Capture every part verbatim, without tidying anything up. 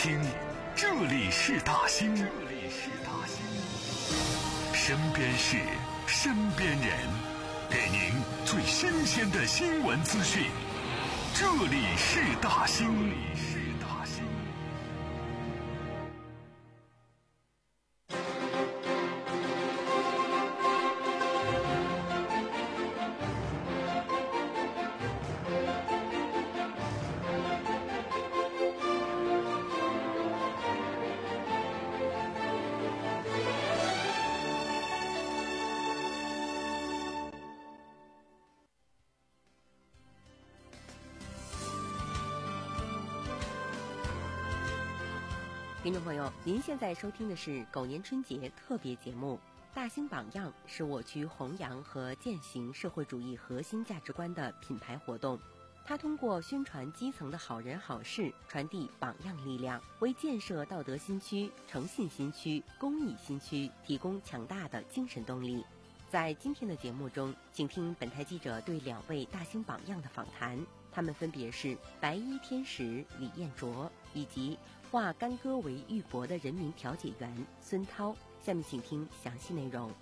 听，这里是大兴，这里是大兴，身边事，身边人，给您最新鲜的新闻资讯。这里是大兴，这里是大兴。 听众朋友，您现在收听的是狗年春节特别节目《大兴榜样》，是我区弘扬和践行社会主义核心价值观的品牌活动。它通过宣传基层的好人好事，传递榜样力量，为建设道德新区、诚信新区、公益新区提供强大的精神动力。在今天的节目中，请听本台记者对两位大兴榜样的访谈，他们分别是白衣天使李彦卓以及化干戈为玉帛的人民调解员孙涛。下面请听详细内容。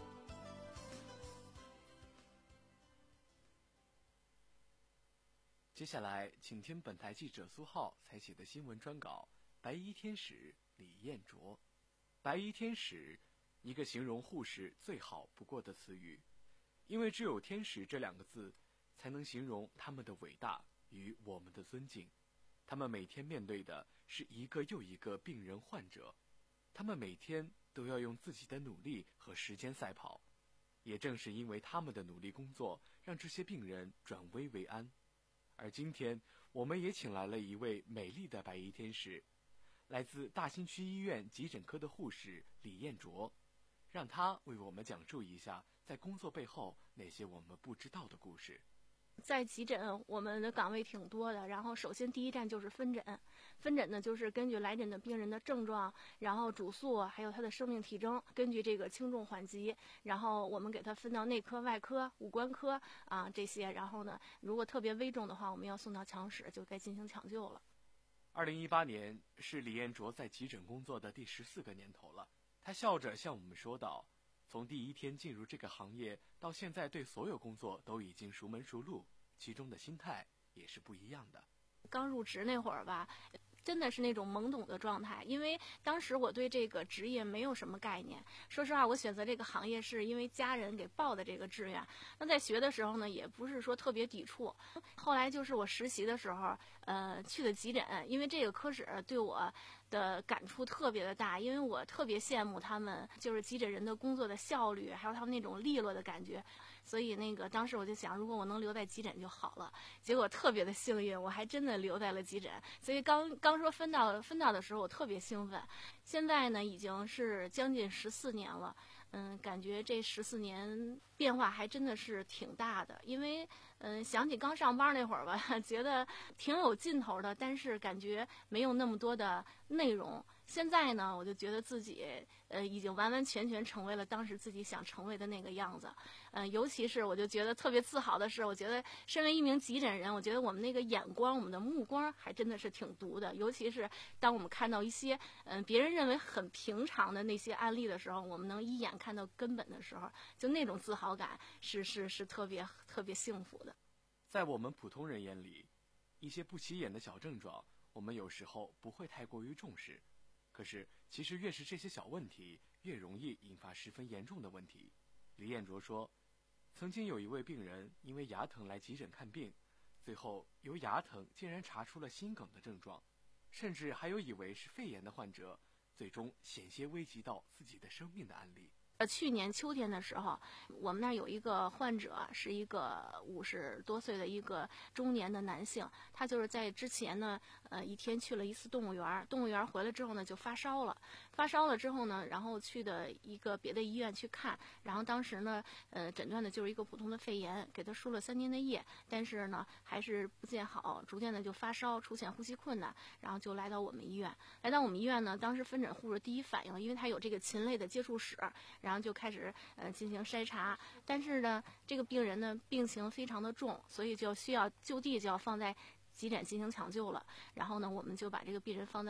接下来请听本台记者苏浩采写的新闻专稿《白衣天使李彦卓》。白衣天使，一个形容护士最好不过的词语，因为只有天使这两个字才能形容他们的伟大与我们的尊敬。他们每天面对的是一个又一个病人患者，他们每天都要用自己的努力和时间赛跑，也正是因为他们的努力工作，让这些病人转危为安。而今天我们也请来了一位美丽的白衣天使，来自大兴区医院急诊科的护士李彦卓，让他为我们讲述一下在工作背后那些我们不知道的故事。 在急诊，我们的岗位挺多的。然后，首先第一站就是分诊。分诊呢，就是根据来诊的病人的症状，然后主诉，还有他的生命体征，根据这个轻重缓急，然后我们给他分到内科、外科、五官科啊这些。然后呢，如果特别危重的话，我们要送到强室，就该进行抢救了。 二零一八年是李彦卓在急诊工作的第十四个年头了。他笑着向我们说道，从第一天进入这个行业到现在，对所有工作都已经熟门熟路，其中的心态也是不一样的。 刚入职那会儿吧，真的是那种懵懂的状态，因为当时我对这个职业没有什么概念。说实话，我选择这个行业是因为家人给报的这个志愿。那在学的时候呢，也不是说特别抵触。后来就是我实习的时候，呃，去的急诊，因为这个科室对我的感触特别的大，因为我特别羡慕他们就是急诊人的工作的效率，还有他们那种利落的感觉。所以那个当时我就想，如果我能留在急诊就好了。结果特别的幸运，我还真的留在了急诊。所以刚刚说分到分到的时候，我特别兴奋。现在呢，已经是将近十四年了。嗯，感觉这十四年变化还真的是挺大的。因为嗯，想起刚上班那会儿吧，觉得挺有劲头的，但是感觉没有那么多的内容。现在呢，我就觉得自己呃已经完完全全成为了当时自己想成为的那个样子。嗯、呃，尤其是我就觉得特别自豪的是，我觉得身为一名急诊人，我觉得我们那个眼光，我们的目光还真的是挺毒的。尤其是当我们看到一些嗯、呃、别人认为很平常的那些案例的时候，我们能一眼看到根本的时候，就那种自豪感是是是特别特别幸福的。 在我们普通人眼里，一些不起眼的小症状，我们有时候不会太过于重视。可是，其实越是这些小问题，越容易引发十分严重的问题。李彦卓说，曾经有一位病人因为牙疼来急诊看病，最后由牙疼竟然查出了心梗的症状，甚至还有以为是肺炎的患者，最终险些危及到自己的生命的案例。 呃，去年秋天的时候，我们那儿有一个患者，是一个五十多岁的一个中年的男性，他就是在之前呢，呃，一天去了一次动物园，动物园回来之后呢，就发烧了，发烧了之后呢，然后去的一个别的医院去看，然后当时呢，呃，诊断的就是一个普通的肺炎，给他输了三天的液，但是呢，还是不见好，逐渐的就发烧，出现呼吸困难，然后就来到我们医院，来到我们医院呢，当时分诊护士第一反应，因为他有这个禽类的接触史，然后就开始呃进行筛查，但是呢，这个病人呢病情非常的重，所以就需要就地就要放在急诊进行抢救了。然后呢，我们就把这个病人放到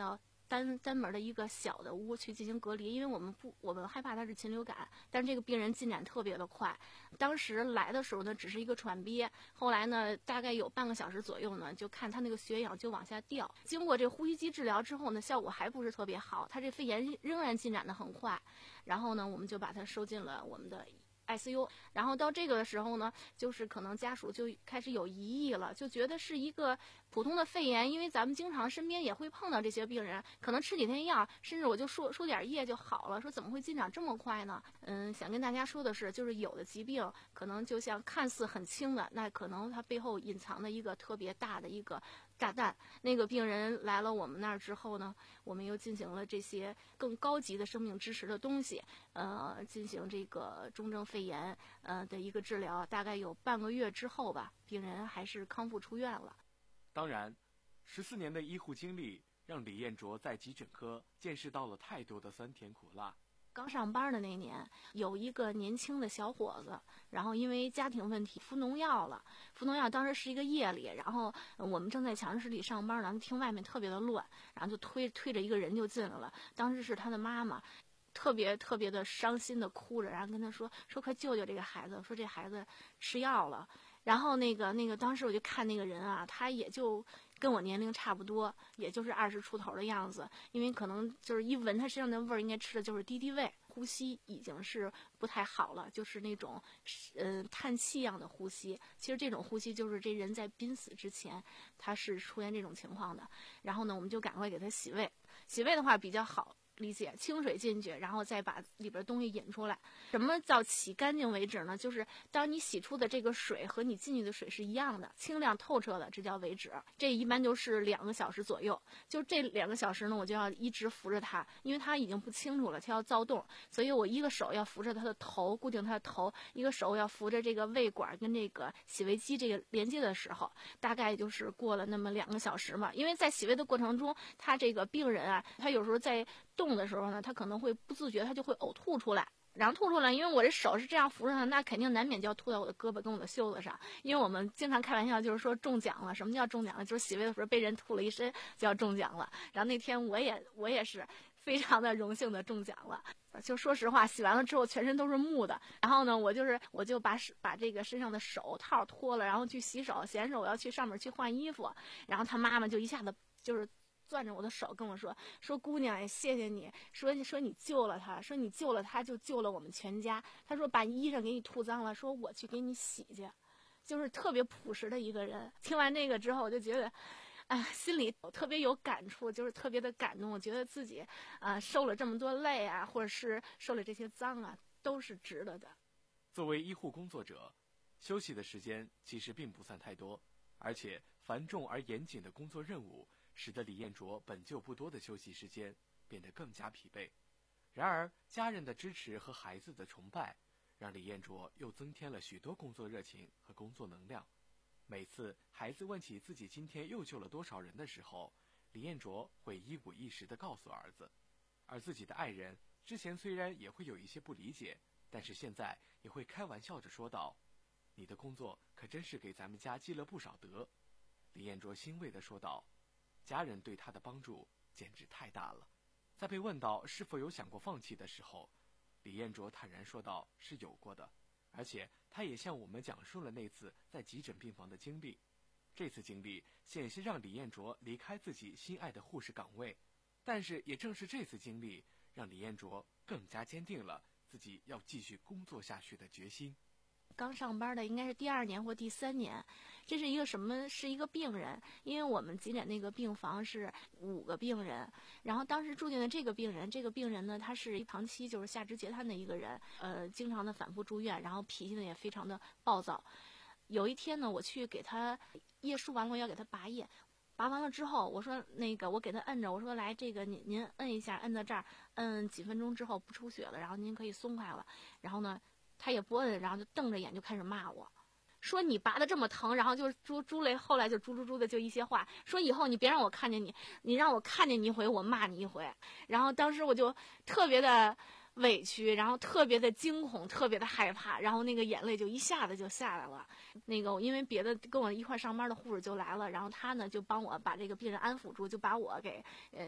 单单门的一个小的屋去进行隔离，因为我们不，我们害怕他是禽流感，但是这个病人进展特别的快。当时来的时候呢，只是一个喘憋，后来呢，大概有半个小时左右呢，就看他那个血氧就往下掉。经过这呼吸机治疗之后呢，效果还不是特别好，他这肺炎仍然进展的很快。然后呢，我们就把他收进了我们的I C U， 然后到这个的时候呢，就是可能家属就开始有疑义了，就觉得是一个普通的肺炎，因为咱们经常身边也会碰到这些病人，可能吃几天药，甚至我就输输点液就好了，说怎么会进展这么快呢？嗯，想跟大家说的是，就是有的疾病可能就像看似很轻的，那可能它背后隐藏的一个特别大的一个炸弹。那个病人来了我们那儿之后呢，我们又进行了这些更高级的生命支持的东西，呃，进行这个重症肺炎呃的一个治疗，大概有半个月之后吧，病人还是康复出院了。 当然，十四年的医护经历让李彦卓在急诊科见识到了太多的酸甜苦辣。 刚上班的那年，有一个年轻的小伙子，然后因为家庭问题服农药了。服农药当时是一个夜里，然后我们正在强室里上班呢，听外面特别的乱，然后就推推着一个人就进来了。当时是他的妈妈，特别特别的伤心的哭着，然后跟他说说快救救这个孩子，说这孩子吃药了。然后那个那个当时我就看那个人啊，他也就跟我年龄差不多，也就是二十出头的样子，因为可能就是一闻他身上的味儿，应该吃的就是敌敌畏，呼吸已经是不太好了，就是那种嗯、呃、叹气一样的呼吸。其实这种呼吸就是这人在濒死之前他是出现这种情况的。然后呢，我们就赶快给他洗胃，洗胃的话比较好理解，清水进去，然后再把里边东西引出来。什么叫洗干净为止呢？就是当你洗出的这个水和你进去的水是一样的，清亮透彻的，这叫为止。这一般就是两个小时左右。就这两个小时呢，我就要一直扶着他，因为他已经不清楚了，他要躁动，所以我一个手要扶着他的头，固定他的头，一个手要扶着这个胃管跟这个洗胃机这个连接的时候，大概就是过了那么两个小时嘛。因为在洗胃的过程中，他这个病人啊，他有时候在动的时候呢，他可能会不自觉，他就会呕吐出来。然后吐出来，因为我这手是这样扶着的，那肯定难免就要吐到我的胳膊跟我的袖子上。因为我们经常开玩笑，就是说中奖了。什么叫中奖了？就是洗胃的时候被人吐了一身，就要中奖了。然后那天我也我也是非常的荣幸的中奖了。就说实话，洗完了之后全身都是木的。然后呢，我就是我就把把这个身上的手套脱了，然后去洗手，洗完手我要去上面去换衣服。然后他妈妈就一下子就是攥着我的手跟我说说姑娘，谢谢你，说说你救了他，说你救了他就救了我们全家。他说把衣裳给你吐脏了，说我去给你洗去。就是特别朴实的一个人。听完这个之后，我就觉得哎，心里特别有感触，就是特别的感动。我觉得自己啊、呃、受了这么多累啊，或者是受了这些脏啊，都是值得的。 作为医护工作者，休息的时间其实并不算太多，而且繁重而严谨的工作任务使得李彦卓本就不多的休息时间变得更加疲惫。然而家人的支持和孩子的崇拜让李彦卓又增添了许多工作热情和工作能量。每次孩子问起自己今天又救了多少人的时候，李彦卓会一五一十地告诉儿子。而自己的爱人之前虽然也会有一些不理解，但是现在也会开玩笑着说道，你的工作可真是给咱们家积了不少德。李彦卓欣慰地说道，家人对他的帮助简直太大了。在被问到是否有想过放弃的时候，李彦卓坦然说道，是有过的，而且他也向我们讲述了那次在急诊病房的经历。这次经历险些让李彦卓离开自己心爱的护士岗位，但是也正是这次经历让李彦卓更加坚定了自己要继续工作下去的决心。 刚上班的应该是第二年或第三年，这是一个什么？是一个病人，因为我们急诊那个病房是五个病人，然后当时住进的这个病人，这个病人呢，他是长期就是下肢截瘫的一个人，呃，经常的反复住院，然后脾气呢也非常的暴躁。有一天呢，我去给他叶输完了，我要给他拔叶。拔完了之后，我说那个我给他摁着，我说来这个您您摁一下，摁到这儿，摁几分钟之后不出血了，然后您可以松开了。然后呢，他也不摁，然后就瞪着眼就开始骂我，说你拔的这么疼，然后就是猪猪类，后来就猪猪猪的就一些话，说以后你别让我看见你，你让我看见你一回，我骂你一回。然后当时我就特别的委屈，然后特别的惊恐，特别的害怕，然后那个眼泪就一下子就下来了。那个因为别的跟我一块上班的护士就来了，然后他呢就帮我把这个病人安抚住，就把我给呃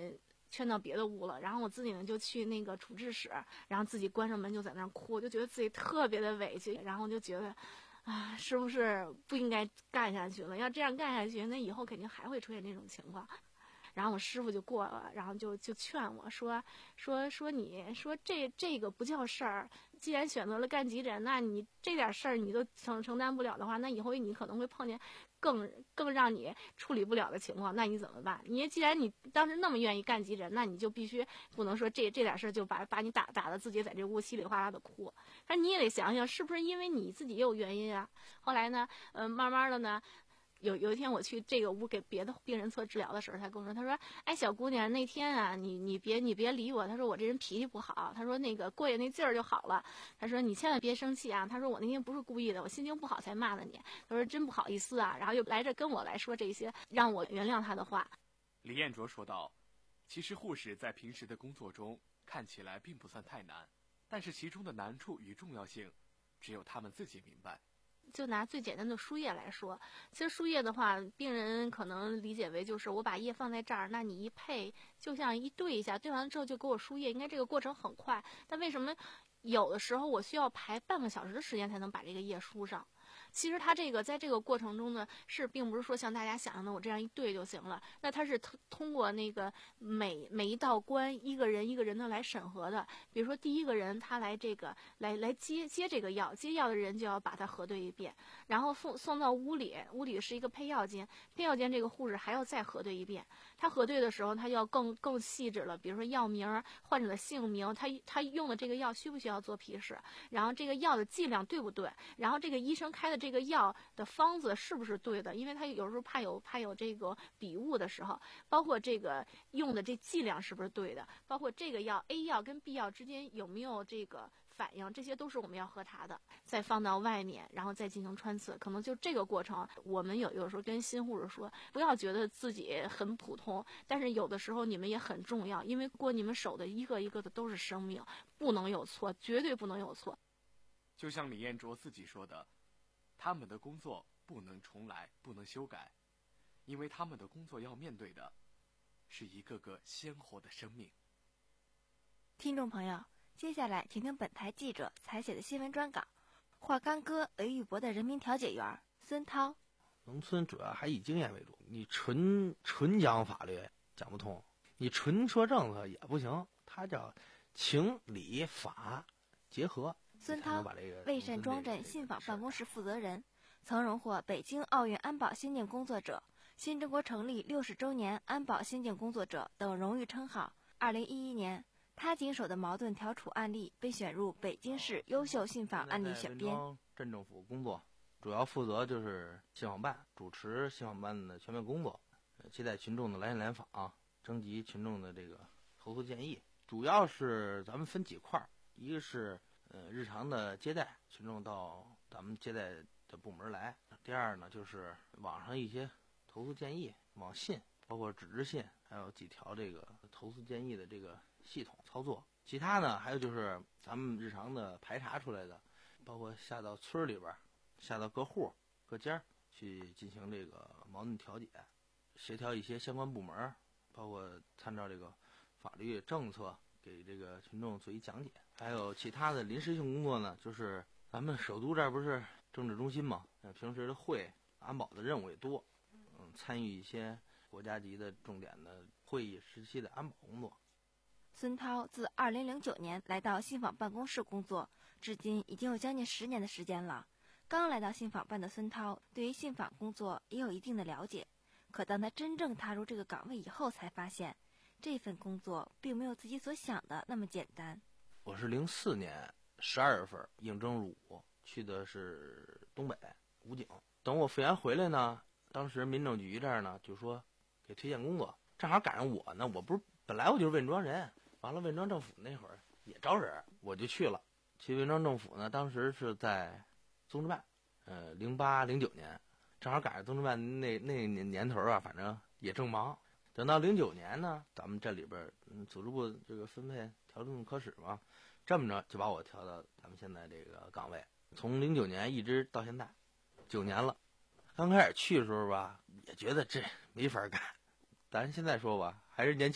圈到别的屋了，然后我自己呢就去那个处置室，然后自己关上门就在那儿哭，就觉得自己特别的委屈，然后就觉得啊，是不是不应该干下去了？要这样干下去，那以后肯定还会出现这种情况。然后我师傅就过了，然后就就劝我说说说你说这这个不叫事儿，既然选择了干急诊，那你这点事儿你都承承担不了的话，那以后你可能会碰见更更让你处理不了的情况，那你怎么办？你既然你当时那么愿意干急诊，那你就必须不能说这这点事儿就把把你打打的自己在这屋稀里哗啦的哭，但你也得想想是不是因为你自己也有原因啊。后来呢，呃，慢慢的呢。有有一天我去这个屋给别的病人做治疗的时候，他跟我说，他说：“哎，小姑娘，那天啊，你你别你别理我。”他说：“我这人脾气不好。”他说：“那个过去那劲儿就好了。”他说：“你千万别生气啊。”他说：“我那天不是故意的，我心情不好才骂的你。”他说：“真不好意思啊。”然后又来这跟我来说这些让我原谅他的话。 李彦卓说道：“其实护士在平时的工作中看起来并不算太难，但是其中的难处与重要性，只有他们自己明白。” 就拿最简单的输液来说，其实输液的话，病人可能理解为就是我把液放在这儿，那你一配就像一兑一下，兑完了之后就给我输液，应该这个过程很快。但为什么有的时候我需要排半个小时的时间才能把这个液输上？其实它这个在这个过程中呢，是并不是说像大家想象的我这样一对就行了，那它是通通过那个每每一道关一个人一个人的来审核的。比如说第一个人他来这个来来接接这个药，接药的人就要把它核对一遍，然后送送到屋里，屋里是一个配药间，配药间这个护士还要再核对一遍。他核对的时候，他要更更细致了，比如说药名、患者的姓名，他他用的这个药需不需要做皮试，然后这个药的剂量对不对，然后这个医生开的这个药的方子是不是对的，因为他有时候怕有怕有这个笔误的时候，包括这个用的这剂量是不是对的，包括这个药 A 药跟 B 药之间有没有这个反应，这些都是我们要核查的，再放到外面，然后再进行穿刺。可能就这个过程，我们有有时候跟新护士说，不要觉得自己很普通，但是有的时候你们也很重要，因为过你们手的一个一个的都是生命，不能有错，绝对不能有错。 就像李彦卓自己说的，他们的工作不能重来，不能修改，因为他们的工作要面对的是一个个鲜活的生命。 听众朋友，接下来请听本台记者采写的新闻专稿，华冈哥雷玉博的人民调解员孙涛。 农村主要还以经验为主，你纯纯讲法律讲不通，你纯说政策也不行，它叫情理法结合。 孙涛，魏善庄镇信访办公室负责人，曾荣获北京奥运安保先进工作者、新中国成立六十周年安保先进工作者等荣誉称号。二零一一年，他经手的矛盾调处案例被选入北京市优秀信访案例选编。 镇政府工作主要负责就是信访办，主持信访办的全面工作，接待群众的来信来访，征集群众的这个投诉建议。主要是咱们分几块，一个是呃日常的接待，群众到咱们接待的部门来。第二呢，就是网上一些投诉建议，网信包括纸质信，还有几条这个投诉建议的这个系统操作。其他呢，还有就是咱们日常的排查出来的，包括下到村里边，下到各户各家去进行这个矛盾调解，协调一些相关部门，包括参照这个法律政策给这个群众做一讲解。还有其他的临时性工作呢，就是咱们首都这儿不是政治中心嘛，平时的会安保的任务也多，嗯，参与一些国家级的重点的会议时期的安保工作。 孙涛自二零零九年来到信访办公室工作，至今已经有将近十年的时间了。刚来到信访办的孙涛，对于信访工作也有一定的了解。可当他真正踏入这个岗位以后，才发现这份工作并没有自己所想的那么简单。 我是零四年十二月份应征入伍，去的是东北武警。等我复员回来呢，当时民政局这儿呢就说给推荐工作，正好赶上我呢，我不是本来我就是汶庄人，完了汶庄政府那会儿也招人，我就去了。去汶庄政府呢，当时是在综治办，呃，零八零九年，正好赶上综治办那那年年头啊，反正也正忙。等到零九年呢，咱们这里边嗯组织部这个分配调动科室嘛，这么着就把我调到咱们现在这个岗位，从零九年一直到现在，九年了。刚开始去的时候吧，也觉得这没法干，咱现在说吧，还是年轻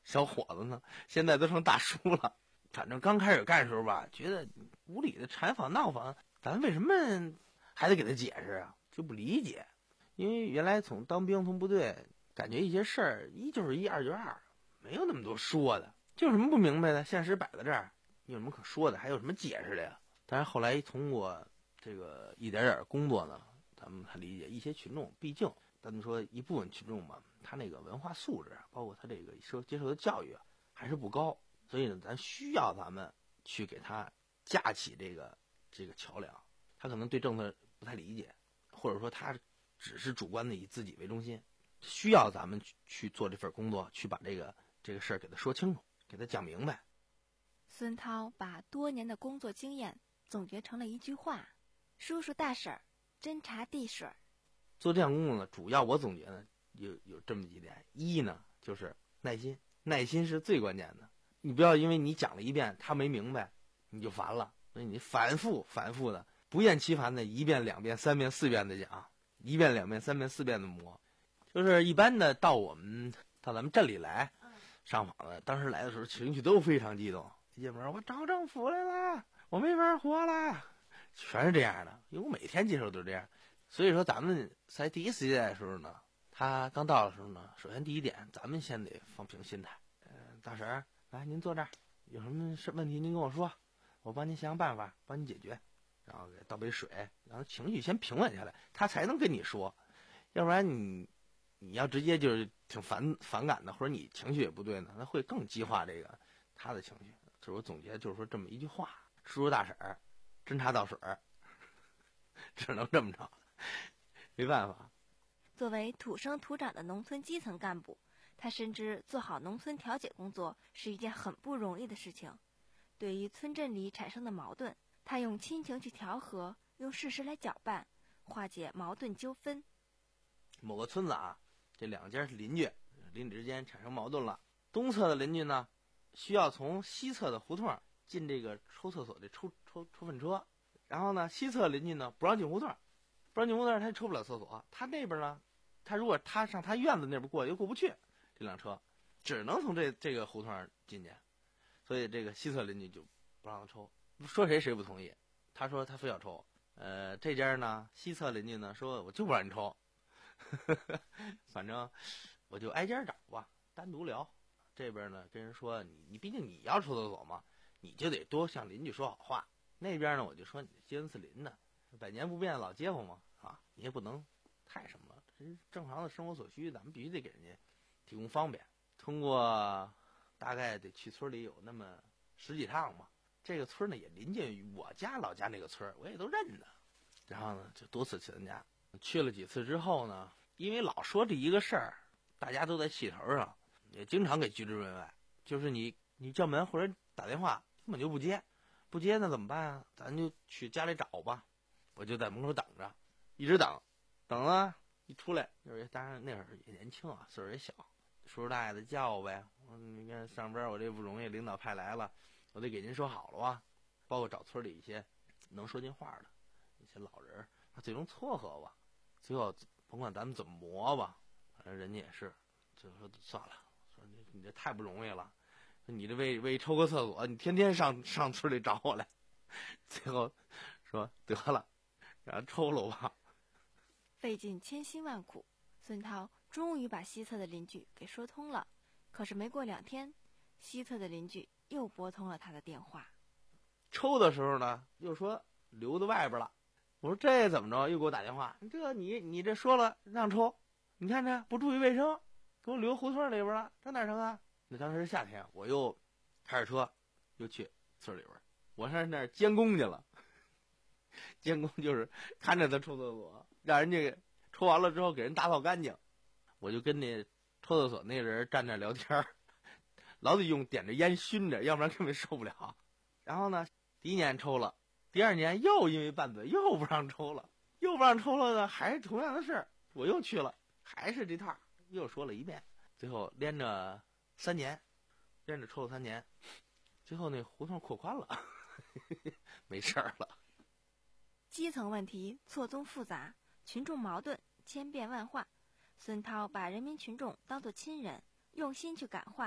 小伙子呢，现在都成大叔了。反正刚开始干的时候吧，觉得无理的缠访闹访，咱为什么还得给他解释啊？就不理解。因为原来从当兵从部队，感觉一些事儿一就是一，二就是二，没有那么多说的。就有什么不明白的，现实摆在这儿，有什么可说的，还有什么解释的呀？但是后来通过这个一点点工作呢，咱们才理解一些群众，毕竟咱们说一部分群众嘛，他那个文化素质，包括他这个受接受的教育还是不高，所以呢，咱需要咱们去给他架起这个这个桥梁。他可能对政策不太理解，或者说他只是主观的以自己为中心，需要咱们去去做这份工作，去把这个这个事儿给他说清楚，给他讲明白。 孙涛把多年的工作经验总结成了一句话：叔叔大婶儿，侦查地水。 做这项工作呢，主要我总结呢有有这么几点：一呢就是耐心，耐心是最关键的。你不要因为你讲了一遍他没明白你就烦了，所以你反复反复的不厌其烦的一遍两遍三遍四遍的讲，一遍两遍三遍四遍的磨。就是一般的到我们到咱们镇里来上访的，当时来的时候情绪都非常激动，一进门我找政府来了，我没法活了，全是这样的。因为我每天接受都是这样。所以说咱们在第一次接待的时候呢，他刚到的时候呢，首先第一点咱们先得放平心态。呃，大婶儿来，您坐这儿，有什么事问题您跟我说，我帮您想想办法，帮你解决。然后给倒杯水，让他情绪先平稳下来，他才能跟你说。要不然你你要直接就是挺反反感的，或者你情绪也不对呢，那会更激化这个他的情绪。这我总结就是说这么一句话：叔叔大婶儿，侦查倒水儿，只能这么着，没办法。 作为土生土长的农村基层干部，他深知做好农村调解工作是一件很不容易的事情。对于村镇里产生的矛盾，他用亲情去调和，用事实来搅拌，化解矛盾纠纷。 某个村子啊，这两家是邻居，邻里之间产生矛盾了。东侧的邻居呢，需要从西侧的胡同进这个抽厕所的抽抽抽粪车，然后呢，西侧邻居呢不让进胡同，不让进胡同，他也抽不了厕所。他那边呢，他如果他上他院子那边过又过不去，这辆车只能从这这个胡同进去，所以这个西侧邻居就不让他抽。说谁谁不同意，他说他非要抽。呃，这家呢，西侧邻居呢说我就不让你抽，反正我就挨家找吧，单独聊。这边呢跟人说你你毕竟你要抽厕所嘛，你就得多向邻居说好话。那边呢我就说你街恩四邻的，百年不变的老街坊嘛，啊，你也不能太什么了，这是正常的生活所需，咱们必须得给人家提供方便。通过大概得去村里有那么十几趟吧。这个村呢也临近于我家老家那个村，我也都认得。然后呢就多次去他家，去了几次之后呢，因为老说这一个事儿，大家都在气头上，也经常给拒之门外。就是你你叫门或者打电话根本就不接，不接那怎么办啊？咱就去家里找吧。我就在门口等着，一直等，等了一出来，就是当然那会儿也年轻啊，岁数也小，叔叔大爷的叫我呗。我说你看上班我这不容易，领导派来了。我得给您说好了啊，包括找村里一些能说进话的一些老人，他最终撮合吧，最后甭管咱们怎么磨吧，反正人家也是，就说算了，说你你这太不容易了，你这为为抽个厕所，你天天上上村里找我来，最后说得了，让他抽了吧。 费尽千辛万苦，孙涛终于把西侧的邻居给说通了。可是没过两天，西侧的邻居又拨通了他的电话。 抽的时候呢，又说留在外边了。我说这怎么着？又给我打电话，这你你这说了让抽，你看这不注意卫生，给我留胡同里边了，这哪成啊？那当时是夏天，我又开着车又去村里边，我上那儿监工去了。监工就是看着他抽厕所，让人家抽完了之后给人打扫干净。我就跟那抽厕所那人站那聊天，老得用点着烟熏着，要不然根本受不了。然后呢，第一年抽了，第二年又因为拌嘴又不让抽了，又不让抽了呢，还是同样的事儿，我又去了，还是这套，又说了一遍。最后连着三年，连着抽了三年，最后那胡同扩宽了，没事儿了。 基层问题错综复杂，群众矛盾千变万化。孙涛把人民群众当作亲人，用心去感化，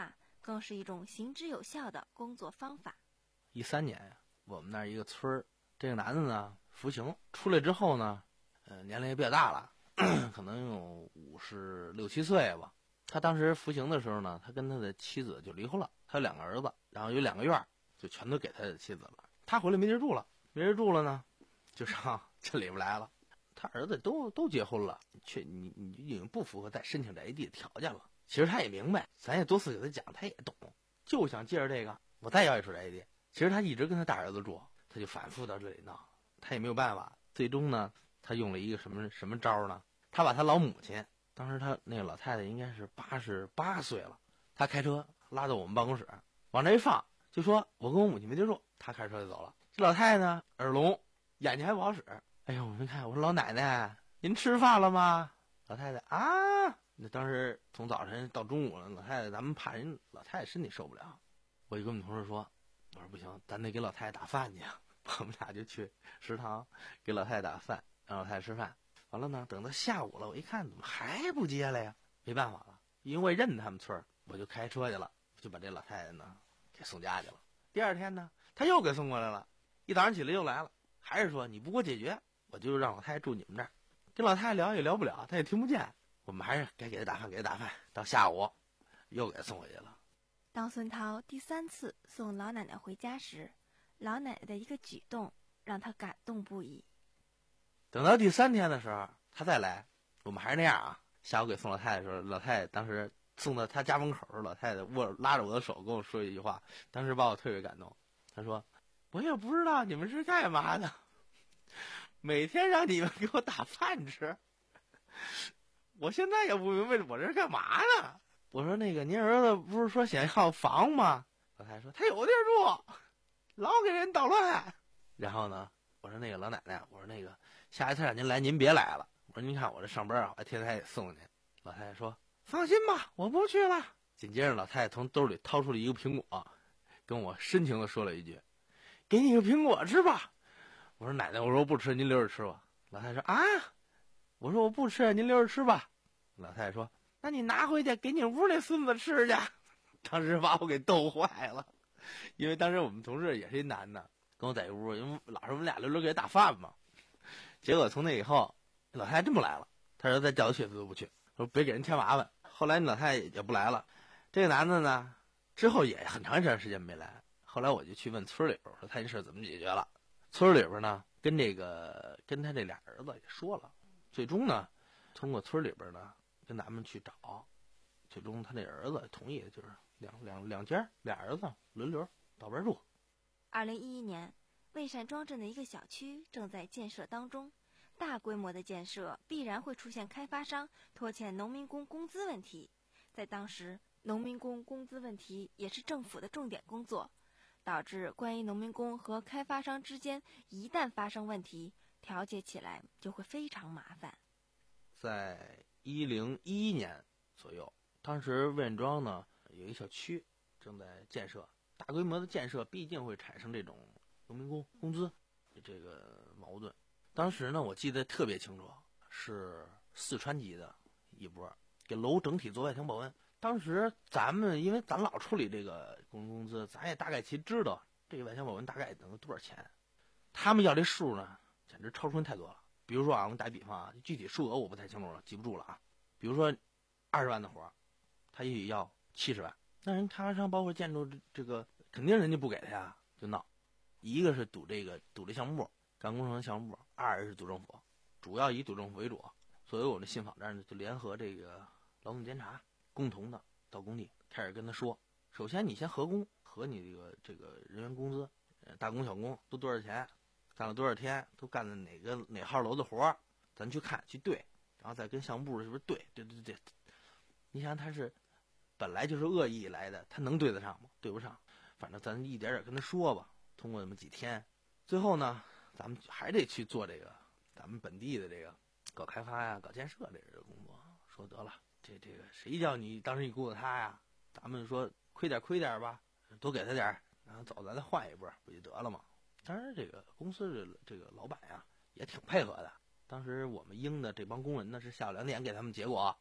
更是一种行之有效的工作方法。 一三年呀，我们那儿一个村儿，这个男的呢服刑出来之后呢，呃，年龄也比较大了，可能有五十六七岁吧。他当时服刑的时候呢，他跟他的妻子就离婚了，他有两个儿子，然后有两个院儿，就全都给他的妻子了。他回来没地儿住了，没地儿住了呢，就上镇里边来了。他儿子都都结婚了，却你你已经不符合再申请宅基地的条件了。其实他也明白，咱也多次给他讲，他也懂，就想借着这个我再要一处宅基地。其实他一直跟他大儿子住，他就反复到这里闹，他也没有办法。最终呢，他用了一个什么什么招呢？他把他老母亲，当时他那个老太太应该是八十八岁了，他开车拉到我们办公室，往这一放，就说我跟我母亲没地住，他开车就走了。这老太太呢，耳聋，眼睛还不好使。哎呦，我没看，我说老奶奶，您吃饭了吗？老太太啊，那当时从早晨到中午了，老太太咱们怕人老太太身体受不了，我就跟我们同事说，我说不行，咱得给老太太打饭去。我们俩就去食堂给老太太打饭，让老太太吃饭。完了呢，等到下午了，我一看怎么还不接来呀？没办法了，因为我也认他们村儿，我就开车去了，就把这老太太呢给送家去了。第二天呢，他又给送过来了，一早上起来又来了，还是说你不给我解决，我就让老太太住你们这儿。跟老太太聊也聊不了，她也听不见，我们还是该给她打饭，给她打饭。到下午又给她送回去了。 当孙涛第三次送老奶奶回家时，老奶奶的一个举动让他感动不已。 等到第三天的时候，他再来，我们还是那样啊。下午给送老太太的时候，老太太当时送到她家门口的时候，老太太握拉着我的手跟我说一句话，当时把我特别感动。她说：“我也不知道你们是干嘛的，每天让你们给我打饭吃，我现在也不明白我这是干嘛呢。”我说：“那个您儿子不是说想要房吗？”老太太说：“他有地儿住，老给人捣乱。”然后呢，我说：“那个老奶奶，我说那个下一次让您来，您别来了。我说您看我这上班啊，我天天还得送您。”老太太说：“放心吧，我不去了。”紧接着，老太太从兜里掏出了一个苹果，跟我深情地说了一句：“给你个苹果吃吧。”我说：“奶奶，我说我不吃，您留着吃吧。”老太太说：“啊，我说我不吃，您留着吃吧。”老太太说：“那你拿回去给你屋那孙子吃去。”当时把我给逗坏了，因为当时我们同事也是一男的，跟我在一屋，因为老是我们俩轮流给他打饭嘛。结果从那以后，老太太真不来了，他说再叫他去他都不去，说别给人添麻烦。后来老太太也不来了，这个男的呢，之后也很长一段时间没来。后来我就去问村里边，说他这事怎么解决了。村里边呢，跟这个跟他这俩儿子也说了，最终呢，通过村里边呢跟咱们去找，最终他这儿子同意，就是两两两家俩儿子轮流到边住。 二零一一年，蔚山庄镇的一个小区正在建设当中，大规模的建设必然会出现开发商拖欠农民工工资问题。在当时，农民工工资问题也是政府的重点工作，导致关于农民工和开发商之间一旦发生问题，调解起来就会非常麻烦。 在一零一一年左右，当时魏院庄呢有一小区正在建设，大规模的建设必定会产生这种农民工工资这个矛盾。当时呢，我记得特别清楚，是四川籍的一波给楼整体做外墙保温。当时咱们因为咱老处理这个工人工资，咱也大概其知道这个外墙保温大概能多少钱。他们要这数呢，简直超出太多了。比如说啊，我们打比方啊，具体数额我不太清楚了，记不住了啊。比如说二十万的活，他也要七十万，那人开发商包括建筑这个肯定人家不给他呀，就闹。一个是赌这个赌这项目部，干工程的项目部；二是赌政府，主要以赌政府为主。所以我们信访这儿呢，就联合这个劳动监察，共同的到工地开始跟他说：首先你先核工，核你这个这个人员工资，大工小工都多少钱，干了多少天，都干的哪个哪号楼的活，咱去看去对，然后再跟项目部是不是对对对对。你想他是本来就是恶意来的，他能对得上吗？对不上。反正咱一点点跟他说吧，通过那么几天，最后呢，咱们还得去做这个咱们本地的这个搞开发呀、搞建设这个工作。说得了，这这个谁叫你当时你雇的他呀？咱们说亏点亏点吧，多给他点，然后走咱再换一波不就得了吗？当然这个公司的这个老板呀也挺配合的。当时我们应的这帮工人呢是下午两点给他们结果，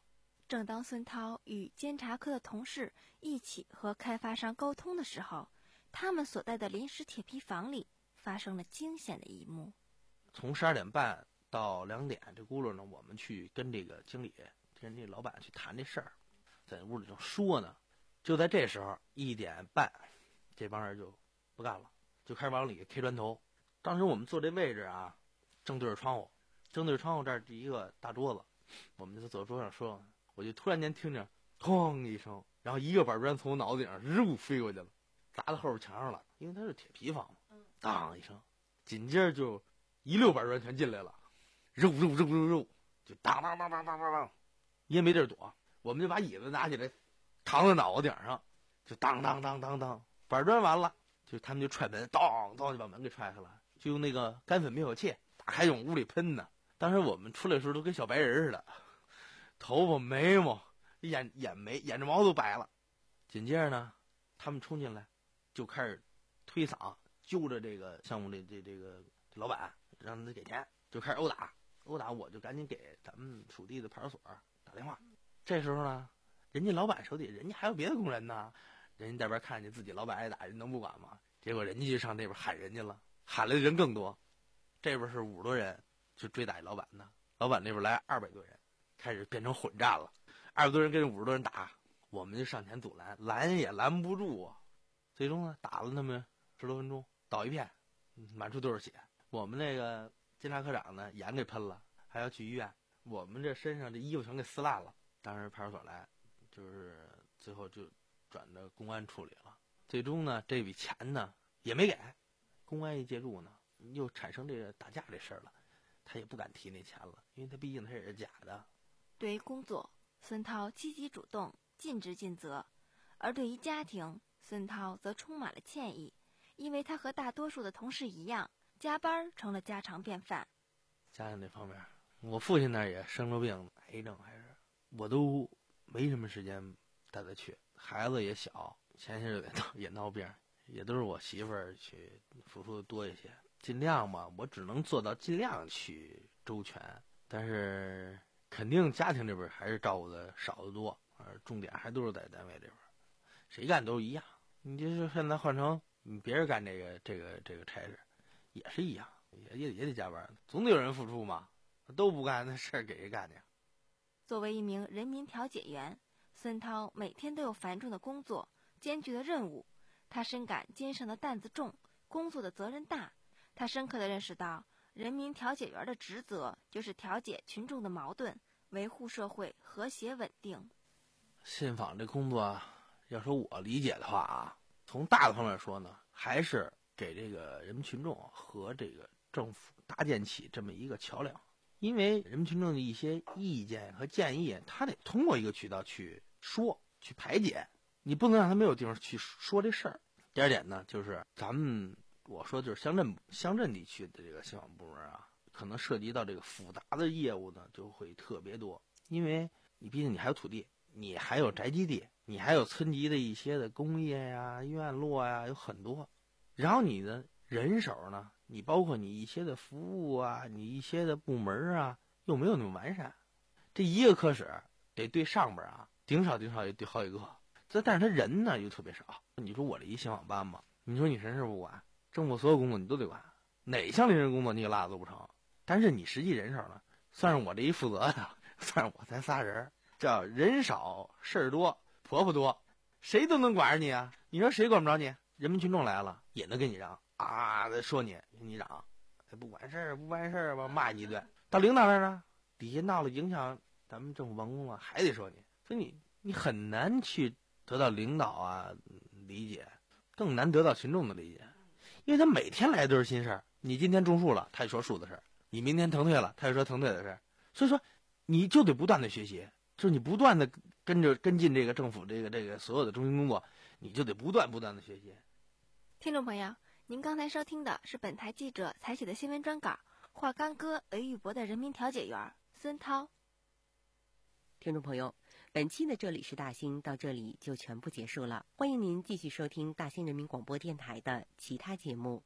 正当孙涛与监察科的同事一起和开发商沟通的时候，他们所在的临时铁皮房里发生了惊险的一幕。 从十二点半到两点，这轱辘呢，我们去跟这个经理、跟这老板去谈这事儿，在屋里正说呢。就在这时候，一点半，这帮人就不干了，就开始往里 K 砖头。当时我们坐这位置啊，正对着窗户，正对着窗户这儿一个大桌子，我们就走桌上说，我就突然间听见哐一声，然后一个板砖从我脑子顶上肉飞过去了，砸到后边墙上了，因为它是铁皮房嘛，当一声，紧接着就一溜板砖全进来了，肉肉肉肉肉，就当当当当当当当，也没地儿躲，我们就把椅子拿起来扛在脑袋顶上，就当当当当当，板砖完了，就他们就踹门，当当就把门给踹开了，就用那个干粉灭火器打开往屋里喷呢。当时我们出来的时候都跟小白人似的，头发眉毛眼眼眉眼睫毛都白了。紧接着呢，他们冲进来就开始推搡，揪着这个项目的这这个这老板，让他给钱，就开始殴打殴打。我就赶紧给咱们属地的派出所打电话。这时候呢，人家老板手底人家还有别的工人呢，人家这边看见自己老板挨打，人能不管吗？结果人家就上这边喊人家了，喊来的人更多，这边是五十多人就追打老板呢，老板那边来二百多人，开始变成混战了，二百多人跟五十多人打，我们就上前阻拦，拦也拦不住啊。最终呢，打了那么十多分钟，倒一片，满处都是血。我们那个监察科长呢，眼给喷了，还要去医院。我们这身上这衣服全给撕烂了。当时派出所来，就是最后就转到公安处理了。最终呢，这笔钱呢也没给，公安一介入呢，又产生这个打架这事儿了，他也不敢提那钱了，因为他毕竟他也是假的。 对于工作，孙涛积极主动，尽职尽责；而对于家庭，孙涛则充满了歉意，因为他和大多数的同事一样，加班成了家常便饭。 家庭这方面，我父亲那儿也生了病，癌症还是，我都没什么时间带他去，孩子也小，前些日子也闹病，也都是我媳妇儿去付出的多一些，尽量吧，我只能做到尽量去周全，但是肯定家庭这边还是照顾的少得多，而重点还都是在单位这边，谁干都一样。你就是现在换成别人干这个这个这个差事，也是一样，也也也得加班，总得有人付出嘛，都不干那事儿给谁干去？ 作为一名人民调解员，孙涛每天都有繁重的工作、艰巨的任务，他深感肩上的担子重，工作的责任大。他深刻地认识到，人民调解员的职责就是调解群众的矛盾，维护社会和谐稳定。 信访这工作，要说我理解的话啊，从大的方面说呢，还是给这个人民群众和这个政府搭建起这么一个桥梁。因为人民群众的一些意见和建议，他得通过一个渠道去说、去排解，你不能让他没有地方去说这事儿。第二点呢，就是咱们我说就是乡镇乡镇地区的这个信访部门啊，可能涉及到这个复杂的业务呢，就会特别多。因为你毕竟你还有土地，你还有宅基地，你还有村级的一些的工业呀、院落呀，有很多。然后你的人手呢，你包括你一些的服务啊，你一些的部门啊，又没有那么完善。这一个科室得对上边啊，顶少顶少也得好几个。这但是他人呢又特别少。你说我这一信访班嘛，你说你什么事不管，政府所有工作你都得管，哪项临时工作你给落都不成。但是你实际人手呢，算是我这一负责的，算是我才仨人，叫人少事儿多，婆婆多，谁都能管着你啊。你说谁管不着你？人民群众来了也能跟你嚷啊，说你跟你嚷，不管事儿不办事儿吧，骂你一顿。到领导那儿呢，底下闹了影响咱们政府办公了，还得说你，所以你你很难去得到领导啊理解，更难得到群众的理解，因为他每天来都是新事儿。你今天种树了，他就说树的事儿；你明天腾退了，他就说腾退的事儿。所以说，你就得不断的学习，就是你不断的跟着跟进这个政府这个这个所有的中心工作，你就得不断不断的学习。 听众朋友，您刚才收听的是本台记者采写的新闻专稿，华冈哥韦玉博的人民调解员孙涛。 听众朋友，本期的这里是大兴到这里就全部结束了，欢迎您继续收听大兴人民广播电台的其他节目。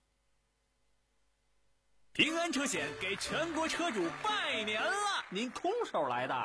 平安车险给全国车主拜年了，您空手来的。